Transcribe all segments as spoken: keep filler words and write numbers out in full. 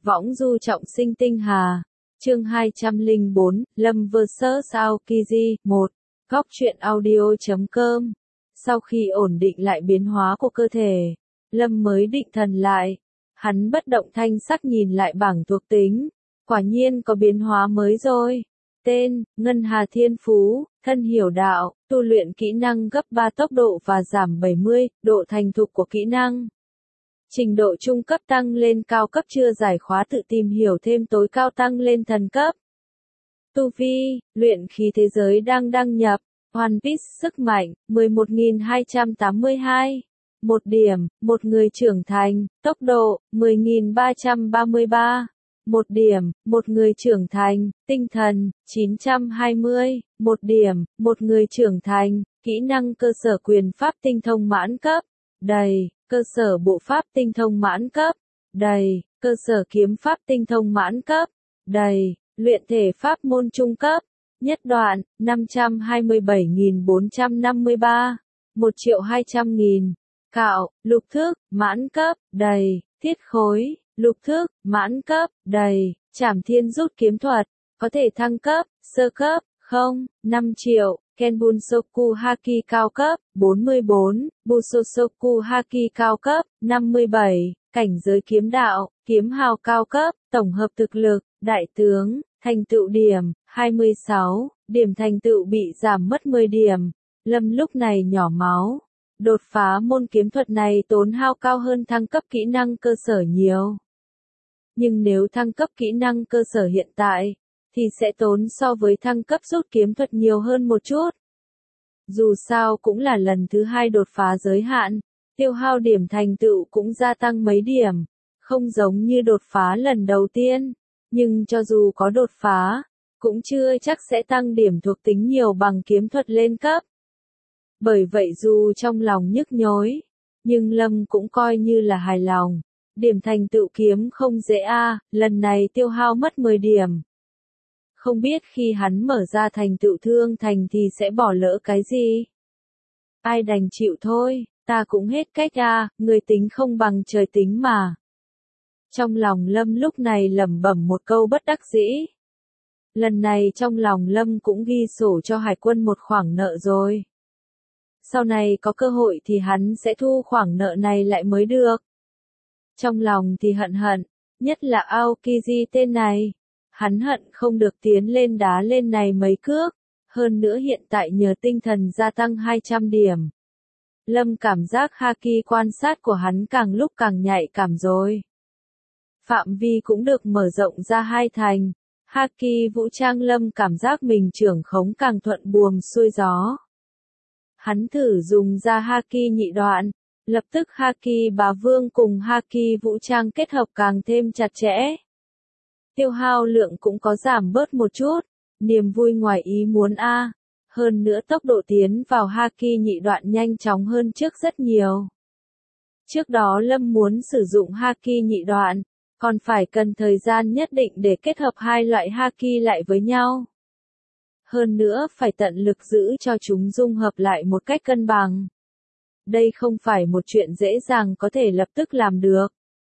Võng du trọng sinh tinh hà. Chương hai trăm lẻ bốn, Lâm versus Aokiji, một. Góc truyện audio chấm com. Sau khi ổn định lại biến hóa của cơ thể, Lâm mới định thần lại. Hắn bất động thanh sắc nhìn lại bảng thuộc tính. Quả nhiên có biến hóa mới rồi. Tên, Ngân Hà Thiên Phú, thân hiểu đạo, tu luyện kỹ năng gấp ba tốc độ và giảm bảy mươi, độ thành thục của kỹ năng. Trình độ trung cấp tăng lên cao cấp chưa giải khóa tự tìm hiểu thêm tối cao tăng lên thần cấp. Tu vi, luyện khí thế giới đang đăng nhập, One Piece sức mạnh, mười một nghìn hai trăm tám mươi hai. Một điểm, một người trưởng thành, tốc độ, mười nghìn ba trăm ba mươi ba. Một điểm, một người trưởng thành, tinh thần, chín trăm hai mươi. Một điểm, một người trưởng thành, kỹ năng cơ sở quyền pháp tinh thông mãn cấp, đầy, cơ sở bộ pháp tinh thông mãn cấp, đầy, cơ sở kiếm pháp tinh thông mãn cấp, đầy, luyện thể pháp môn trung cấp, nhất đoạn, năm trăm hai mươi bảy nghìn bốn trăm năm mươi ba, một triệu hai trăm nghìn, cạo, lục thức, mãn cấp, đầy, thiết khối, lục thức, mãn cấp, đầy, trảm thiên rút kiếm thuật, có thể thăng cấp, sơ cấp, không, năm triệu, Kenbunsoku Haki cao cấp, bốn mươi bốn, Busosoku Haki cao cấp, năm mươi bảy, cảnh giới kiếm đạo, kiếm hào cao cấp, tổng hợp thực lực, đại tướng, thành tựu điểm, hai mươi sáu, điểm thành tựu bị giảm mất mười điểm. Lâm lúc này nhỏ máu. Đột phá môn kiếm thuật này tốn hao cao hơn thăng cấp kỹ năng cơ sở nhiều. Nhưng nếu thăng cấp kỹ năng cơ sở hiện tại, thì sẽ tốn so với thăng cấp rút kiếm thuật nhiều hơn một chút. Dù sao cũng là lần thứ hai đột phá giới hạn, tiêu hao điểm thành tựu cũng gia tăng mấy điểm, không giống như đột phá lần đầu tiên, nhưng cho dù có đột phá, cũng chưa chắc sẽ tăng điểm thuộc tính nhiều bằng kiếm thuật lên cấp. Bởi vậy dù trong lòng nhức nhối, nhưng Lâm cũng coi như là hài lòng. Điểm thành tựu kiếm không dễ a, à, lần này tiêu hao mất mười điểm. Không biết khi hắn mở ra thành tựu thương thành thì sẽ bỏ lỡ cái gì? Ai đành chịu thôi, ta cũng hết cách a, à, người tính không bằng trời tính mà. Trong lòng Lâm lúc này lẩm bẩm một câu bất đắc dĩ. Lần này trong lòng Lâm cũng ghi sổ cho hải quân một khoản nợ rồi. Sau này có cơ hội thì hắn sẽ thu khoản nợ này lại mới được. Trong lòng thì hận hận, nhất là Aokiji tên này. Hắn hận không được tiến lên đá lên này mấy cước, hơn nữa hiện tại nhờ tinh thần gia tăng hai trăm điểm. Lâm cảm giác Haki quan sát của hắn càng lúc càng nhạy cảm rồi. Phạm vi cũng được mở rộng ra hai thành. Haki vũ trang Lâm cảm giác mình trưởng khống càng thuận buồm xuôi gió. Hắn thử dùng ra Haki nhị đoạn, lập tức Haki bá vương cùng Haki vũ trang kết hợp càng thêm chặt chẽ. Tiêu hao lượng cũng có giảm bớt một chút, niềm vui ngoài ý muốn a. À. Hơn nữa tốc độ tiến vào Haki nhị đoạn nhanh chóng hơn trước rất nhiều. Trước đó Lâm muốn sử dụng Haki nhị đoạn, còn phải cần thời gian nhất định để kết hợp hai loại Haki lại với nhau. Hơn nữa phải tận lực giữ cho chúng dung hợp lại một cách cân bằng. Đây không phải một chuyện dễ dàng có thể lập tức làm được.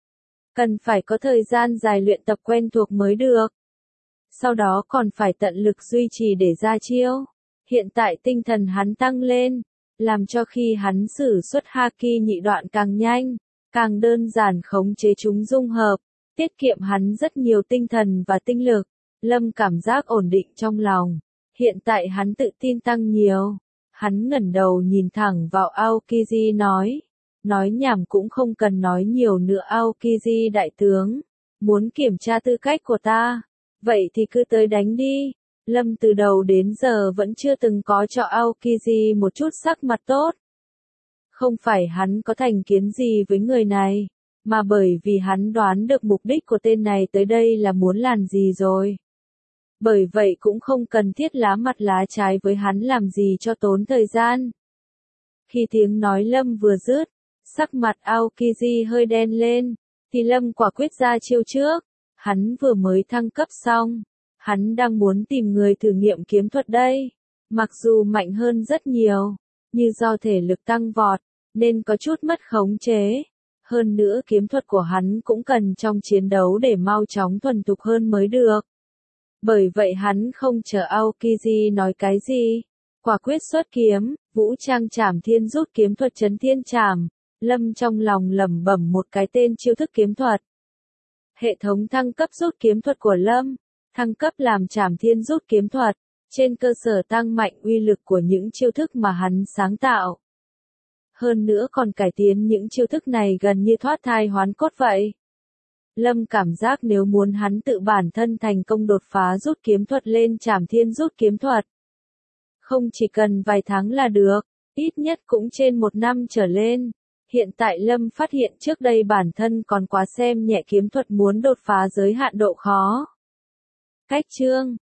Cần phải có thời gian dài luyện tập quen thuộc mới được. Sau đó còn phải tận lực duy trì để ra chiêu. Hiện tại tinh thần hắn tăng lên, làm cho khi hắn sử xuất Haki nhị đoạn càng nhanh, càng đơn giản khống chế chúng dung hợp, tiết kiệm hắn rất nhiều tinh thần và tinh lực. Lâm cảm giác ổn định trong lòng. Hiện tại hắn tự tin tăng nhiều. Hắn ngẩng đầu nhìn thẳng vào Aokiji nói. Nói nhảm cũng không cần nói nhiều nữa Aokiji đại tướng. Muốn kiểm tra tư cách của ta. Vậy thì cứ tới đánh đi. Lâm từ đầu đến giờ vẫn chưa từng có cho Aokiji một chút sắc mặt tốt. Không phải hắn có thành kiến gì với người này, mà bởi vì hắn đoán được mục đích của tên này tới đây là muốn làm gì rồi. Bởi vậy cũng không cần thiết lá mặt lá trái với hắn làm gì cho tốn thời gian. Khi tiếng nói Lâm vừa dứt, sắc mặt Aokiji hơi đen lên, thì Lâm quả quyết ra chiêu trước. Hắn vừa mới thăng cấp xong, hắn đang muốn tìm người thử nghiệm kiếm thuật đây. Mặc dù mạnh hơn rất nhiều, nhưng do thể lực tăng vọt, nên có chút mất khống chế. Hơn nữa kiếm thuật của hắn cũng cần trong chiến đấu để mau chóng thuần thục hơn mới được. Bởi vậy hắn không chờ Aokiji nói cái gì. Quả quyết xuất kiếm, vũ trang trảm thiên rút kiếm thuật chấn thiên trảm. Lâm trong lòng lẩm bẩm một cái tên chiêu thức kiếm thuật. Hệ thống thăng cấp rút kiếm thuật của Lâm. Thăng cấp làm trảm thiên rút kiếm thuật. Trên cơ sở tăng mạnh uy lực của những chiêu thức mà hắn sáng tạo. Hơn nữa còn cải tiến những chiêu thức này gần như thoát thai hoán cốt vậy. Lâm cảm giác nếu muốn hắn tự bản thân thành công đột phá rút kiếm thuật lên trảm thiên rút kiếm thuật. Không chỉ cần vài tháng là được, ít nhất cũng trên một năm trở lên. Hiện tại Lâm phát hiện trước đây bản thân còn quá xem nhẹ kiếm thuật muốn đột phá giới hạn độ khó. Cách chương